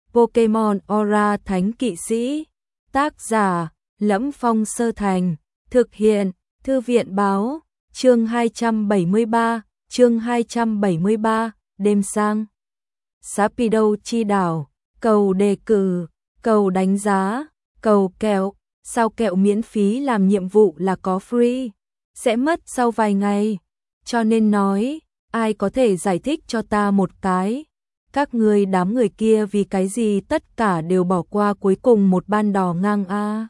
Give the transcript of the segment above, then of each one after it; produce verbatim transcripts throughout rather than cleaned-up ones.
Pokemon Aura Thánh Kỵ Sĩ. Tác giả: Lẫm Phong Sơ Thành. Thực hiện: Thư viện báo. Chương hai trăm bảy mươi ba, chương hai trăm bảy mươi ba, đêm sang. Sapido chi đảo, cầu đề cử, cầu đánh giá, cầu kẹo, sao kẹo miễn phí làm nhiệm vụ là có free, sẽ mất sau vài ngày. Cho nên nói, ai có thể giải thích cho ta một cái? Các người đám người kia vì cái gì tất cả đều bỏ qua cuối cùng một ban đỏ ngang a.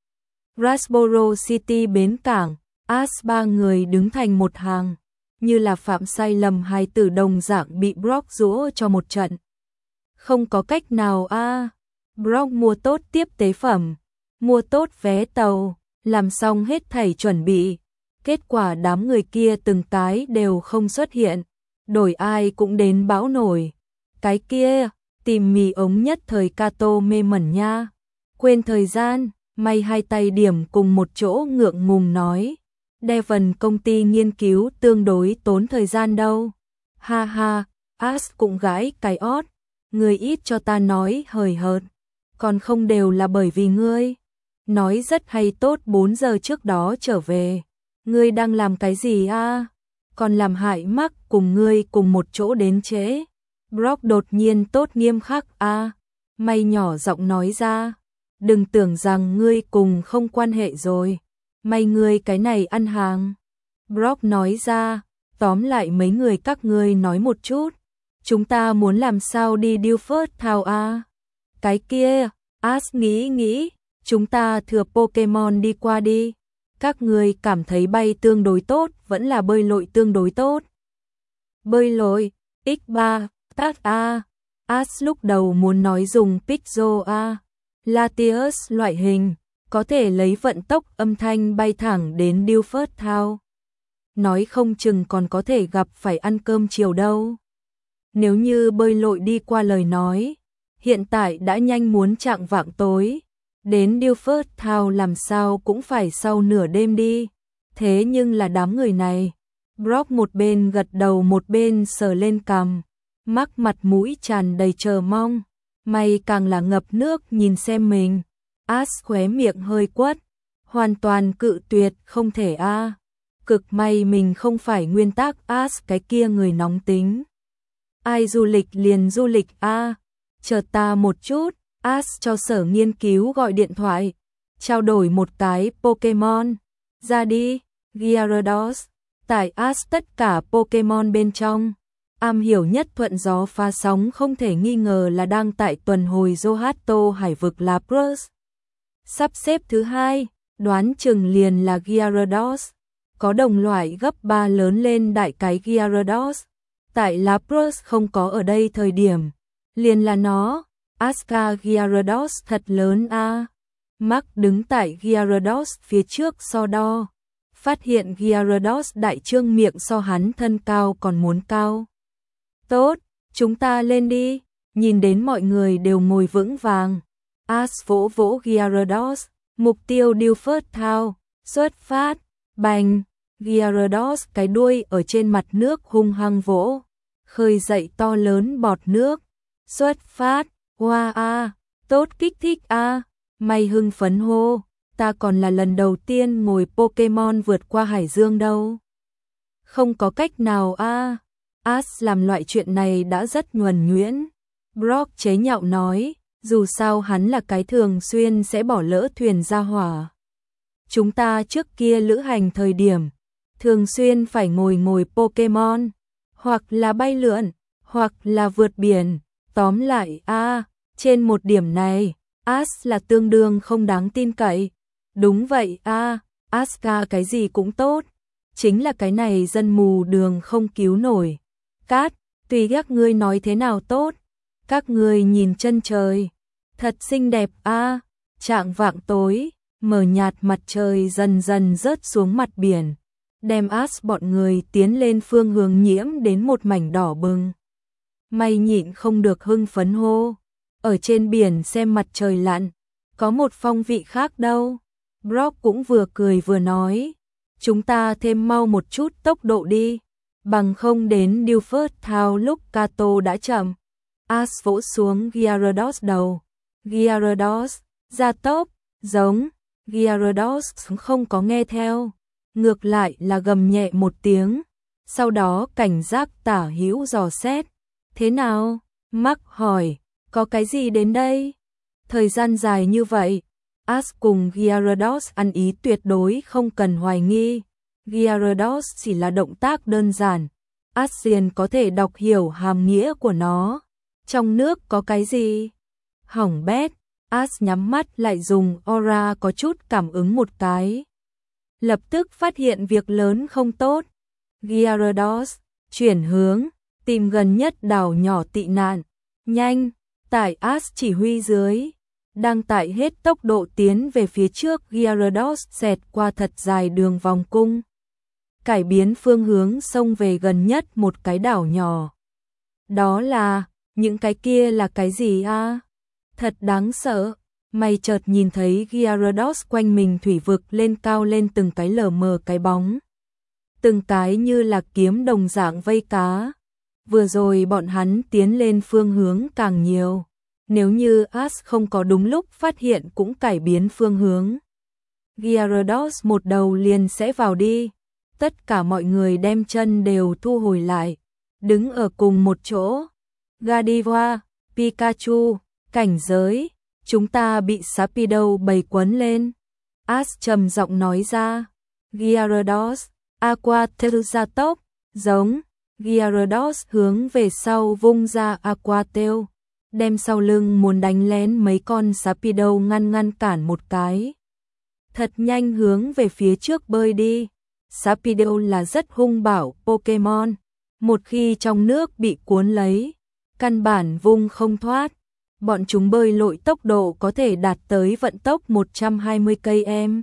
Rasboro City bến cảng, Ash ba người đứng thành một hàng, như là phạm sai lầm hai tử đồng dạng bị Brock giũa cho một trận. Không có cách nào a. Brock mua tốt tiếp tế phẩm, mua tốt vé tàu, làm xong hết thảy chuẩn bị. Kết quả đám người kia từng cái đều không xuất hiện, đổi ai cũng đến bão nổi. Cái kia, tìm mì ống nhất thời Cato mê mẩn nha. Quên thời gian, may hai tay điểm cùng một chỗ ngượng ngùng nói. Devon công ty nghiên cứu tương đối tốn thời gian đâu. Ha ha, Ash cũng gãi cái ót. Người ít cho ta nói hời hợt. Còn không đều là bởi vì ngươi. Nói rất hay tốt bốn giờ trước đó trở về. Ngươi đang làm cái gì a? Còn làm hại mắc cùng ngươi cùng một chỗ đến trễ. Brock đột nhiên tốt nghiêm khắc a. May nhỏ giọng nói ra. Đừng tưởng rằng ngươi cùng không quan hệ rồi. May ngươi cái này ăn hàng. Brock nói ra. Tóm lại mấy người các ngươi nói một chút. Chúng ta muốn làm sao đi Dilford Town a? Cái kia, Ash nghĩ nghĩ. Chúng ta thừa Pokemon đi qua đi. Các người cảm thấy bay tương đối tốt, vẫn là bơi lội tương đối tốt. Bơi lội, ích ba, tát A. Ash lúc đầu muốn nói dùng Pixel A. Latius loại hình, có thể lấy vận tốc âm thanh bay thẳng đến Dilford Town. Nói không chừng còn có thể gặp phải ăn cơm chiều đâu. Nếu như bơi lội đi qua lời nói, hiện tại đã nhanh muốn chạng vạng tối. Đến Dilford Town làm sao cũng phải sau nửa đêm đi. Thế nhưng là đám người này. Brock một bên gật đầu một bên sờ lên cằm. Mắc mặt mũi tràn đầy chờ mong. May càng là ngập nước nhìn xem mình. Ash khóe miệng hơi quất. Hoàn toàn cự tuyệt không thể a. Cực may mình không phải nguyên tắc Ash cái kia người nóng tính. Ai du lịch liền du lịch a. Chờ ta một chút. Ash cho sở nghiên cứu gọi điện thoại, trao đổi một cái Pokemon. Ra đi, Gyarados. Tại Ash tất cả Pokemon bên trong, am hiểu nhất thuận gió pha sóng không thể nghi ngờ là đang tại tuần hồi Johto hải vực Lapras. Sắp xếp thứ hai, đoán chừng liền là Gyarados. Có đồng loại gấp ba lớn lên đại cái Gyarados. Tại Lapras không có ở đây thời điểm, liền là nó. Aska Gyarados thật lớn a. À. Mark đứng tại Gyarados phía trước so đo. Phát hiện Gyarados đại trương miệng so hắn thân cao còn muốn cao. Tốt, chúng ta lên đi. Nhìn đến mọi người đều ngồi vững vàng. Ash vỗ vỗ Gyarados. Mục tiêu Dilford Town. Xuất phát. Bành. Gyarados cái đuôi ở trên mặt nước hung hăng vỗ. Khơi dậy to lớn bọt nước. Xuất phát. Wow a, tốt kích thích a. May hưng phấn hô, ta còn là lần đầu tiên ngồi Pokemon vượt qua hải dương đâu. Không có cách nào a. Ash làm loại chuyện này đã rất nhuần nhuyễn. Brock chế nhạo nói, dù sao hắn là cái thường xuyên sẽ bỏ lỡ thuyền ra hỏa. Chúng ta trước kia lữ hành thời điểm, thường xuyên phải ngồi ngồi Pokemon, hoặc là bay lượn, hoặc là vượt biển. Tóm lại a, à, trên một điểm này, Ash là tương đương không đáng tin cậy. Đúng vậy a, à, Aska cái gì cũng tốt, chính là cái này dân mù đường không cứu nổi. Cát, tùy các ngươi nói thế nào tốt, các ngươi nhìn chân trời, thật xinh đẹp a. À. Chạng vạng tối, mờ nhạt mặt trời dần dần rớt xuống mặt biển, đem Ash bọn người tiến lên phương hướng nhiễm đến một mảnh đỏ bừng. May nhịn không được hưng phấn hô. Ở trên biển xem mặt trời lặn, có một phong vị khác đâu. Brock cũng vừa cười vừa nói. Chúng ta thêm mau một chút tốc độ đi. Bằng không đến Dilford Town lúc Cato đã chậm. As vỗ xuống Gyarados đầu. Gyarados, ra tốc, giống. Gyarados không có nghe theo, ngược lại là gầm nhẹ một tiếng, sau đó cảnh giác tả hữu dò xét. Thế nào? Mark hỏi, có cái gì đến đây? Thời gian dài như vậy, As cùng Gyarados ăn ý tuyệt đối không cần hoài nghi. Gyarados chỉ là động tác đơn giản, As liền có thể đọc hiểu hàm nghĩa của nó. Trong nước có cái gì? Hỏng bét. As nhắm mắt lại dùng aura có chút cảm ứng một cái. Lập tức phát hiện việc lớn không tốt. Gyarados, chuyển hướng, tìm gần nhất đảo nhỏ tị nạn. Nhanh, tại As chỉ huy dưới. Đang tại hết tốc độ tiến về phía trước, Gyarados xẹt qua thật dài đường vòng cung. Cải biến phương hướng xông về gần nhất một cái đảo nhỏ. Đó là, những cái kia là cái gì a? Thật đáng sợ. Mày chợt nhìn thấy Gyarados quanh mình thủy vực lên cao lên từng cái lờ mờ cái bóng. Từng cái như là kiếm đồng dạng vây cá. Vừa rồi bọn hắn tiến lên phương hướng càng nhiều. Nếu như As không có đúng lúc phát hiện cũng cải biến phương hướng. Gyarados một đầu liền sẽ vào đi. Tất cả mọi người đem chân đều thu hồi lại. Đứng ở cùng một chỗ. Gardevoir, Pikachu, cảnh giới. Chúng ta bị Sharpedo bầy quấn lên. As trầm giọng nói ra. Gyarados, Aqua Tail ra tốc, giống. Gyarados hướng về sau vung ra Aqua Tail, đem sau lưng muốn đánh lén mấy con Sharpedo ngăn ngăn cản một cái. Thật nhanh hướng về phía trước bơi đi. Sharpedo là rất hung bạo Pokemon, một khi trong nước bị cuốn lấy, căn bản vung không thoát. Bọn chúng bơi lội tốc độ có thể đạt tới vận tốc một trăm hai mươi ki lô mét.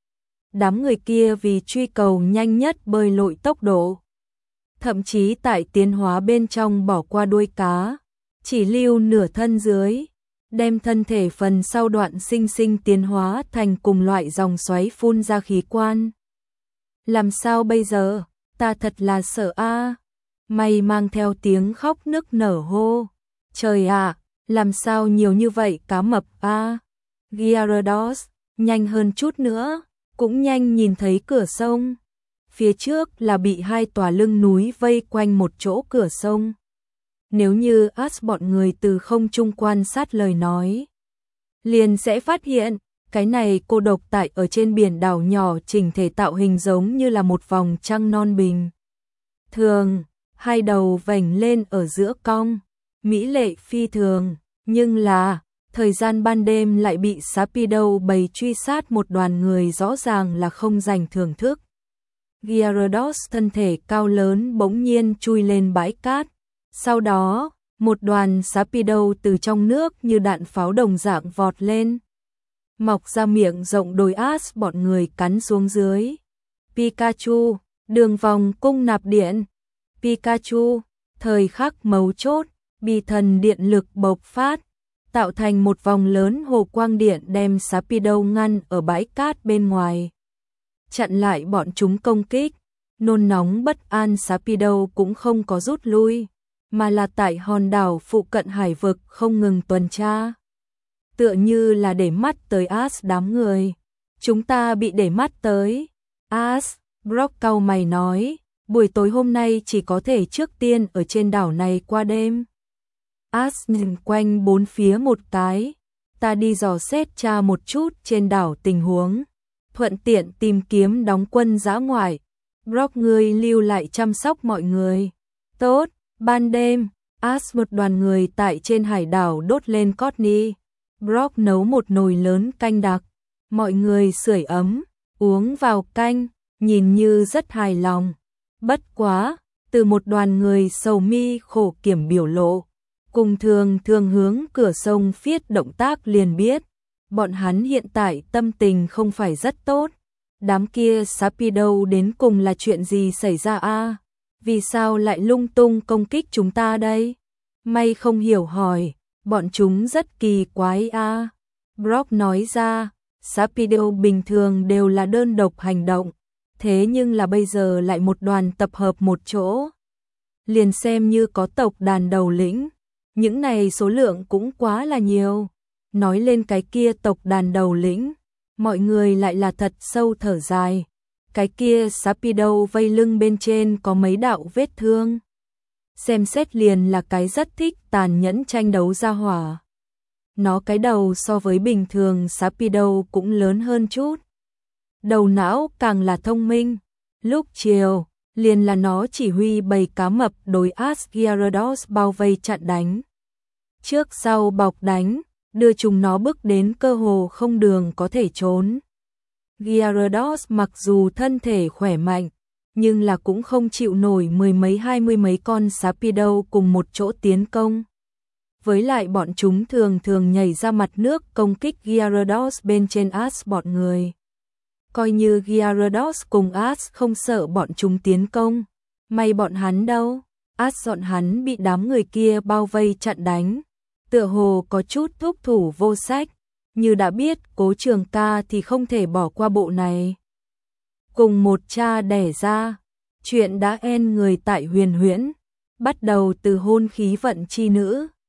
Đám người kia vì truy cầu nhanh nhất bơi lội tốc độ, thậm chí tại tiến hóa bên trong bỏ qua đuôi cá, chỉ lưu nửa thân dưới, đem thân thể phần sau đoạn sinh sinh tiến hóa thành cùng loại dòng xoáy phun ra khí quan. Làm sao bây giờ? Ta thật là sợ a. Mày mang theo tiếng khóc nức nở hô. Trời ạ, làm sao nhiều như vậy cá mập a? Gyarados, nhanh hơn chút nữa, cũng nhanh nhìn thấy cửa sông. Phía trước là bị hai tòa lưng núi vây quanh một chỗ cửa sông. Nếu như As bọn người từ không trung quan sát lời nói, liền sẽ phát hiện, cái này cô độc tại ở trên biển đảo nhỏ chỉnh thể tạo hình giống như là một vòng trăng non bình thường, hai đầu vành lên ở giữa cong, mỹ lệ phi thường, nhưng là, thời gian ban đêm lại bị Sharpedo bầy truy sát một đoàn người rõ ràng là không dành thưởng thức. Gyarados thân thể cao lớn bỗng nhiên chui lên bãi cát, sau đó, một đoàn Sharpedo từ trong nước như đạn pháo đồng dạng vọt lên, mọc ra miệng rộng đôi As bọn người cắn xuống dưới. Pikachu, đường vòng cung nạp điện. Pikachu, thời khắc mấu chốt, bi thần điện lực bộc phát, tạo thành một vòng lớn hồ quang điện đem Sharpedo ngăn ở bãi cát bên ngoài, chặn lại bọn chúng công kích. Nôn nóng bất an Sharpedo cũng không có rút lui, mà là tại hòn đảo phụ cận hải vực không ngừng tuần tra, tựa như là để mắt tới As đám người. Chúng ta bị để mắt tới. As, Brock cau mày nói, buổi tối hôm nay chỉ có thể trước tiên ở trên đảo này qua đêm. As nhìn quanh bốn phía một cái, ta đi dò xét tra một chút trên đảo tình huống, thuận tiện tìm kiếm đóng quân dã ngoại. Brock ngươi lưu lại chăm sóc mọi người. Tốt. Ban đêm, As một đoàn người tại trên hải đảo đốt lên Courtney. Brock nấu một nồi lớn canh đặc, mọi người sưởi ấm, uống vào canh, nhìn như rất hài lòng. Bất quá, từ một đoàn người sầu mi khổ kiểm biểu lộ, cùng thường thường hướng cửa sông phiết động tác liền biết, bọn hắn hiện tại tâm tình không phải rất tốt. Đám kia Sharpedo đến cùng là chuyện gì xảy ra a? Vì sao lại lung tung công kích chúng ta đây? May không hiểu hỏi, bọn chúng rất kỳ quái a. Brock nói ra, Sharpedo bình thường đều là đơn độc hành động, thế nhưng là bây giờ lại một đoàn tập hợp một chỗ. Liền xem như có tộc đàn đầu lĩnh, Những này số lượng cũng quá là nhiều. Nói lên cái kia tộc đàn đầu lĩnh, mọi người lại là thật sâu thở dài. Cái kia Sharpedo vây lưng bên trên có mấy đạo vết thương. Xem xét liền là cái rất thích tàn nhẫn tranh đấu ra hỏa. Nó cái đầu so với bình thường Sharpedo cũng lớn hơn chút. Đầu não càng là thông minh. Lúc chiều, liền là nó chỉ huy bầy cá mập đối Asgyarados bao vây chặn đánh. Trước sau bọc đánh, đưa chúng nó bước đến cơ hồ không đường có thể trốn. Gyarados mặc dù thân thể khỏe mạnh, nhưng là cũng không chịu nổi mười mấy hai mươi mấy con Sharpedo cùng một chỗ tiến công. Với lại bọn chúng thường thường nhảy ra mặt nước công kích Gyarados bên trên Ash bọn người. Coi như Gyarados cùng Ash không sợ bọn chúng tiến công, may bọn hắn đâu, Ash dọn hắn bị đám người kia bao vây chặn đánh, tựa hồ có chút thúc thủ vô sách, như đã biết Cố Trường Ca thì không thể bỏ qua bộ này. Cùng một cha đẻ ra, chuyện đã en người tại Huyền Huyễn, bắt đầu từ hôn khí vận chi nữ.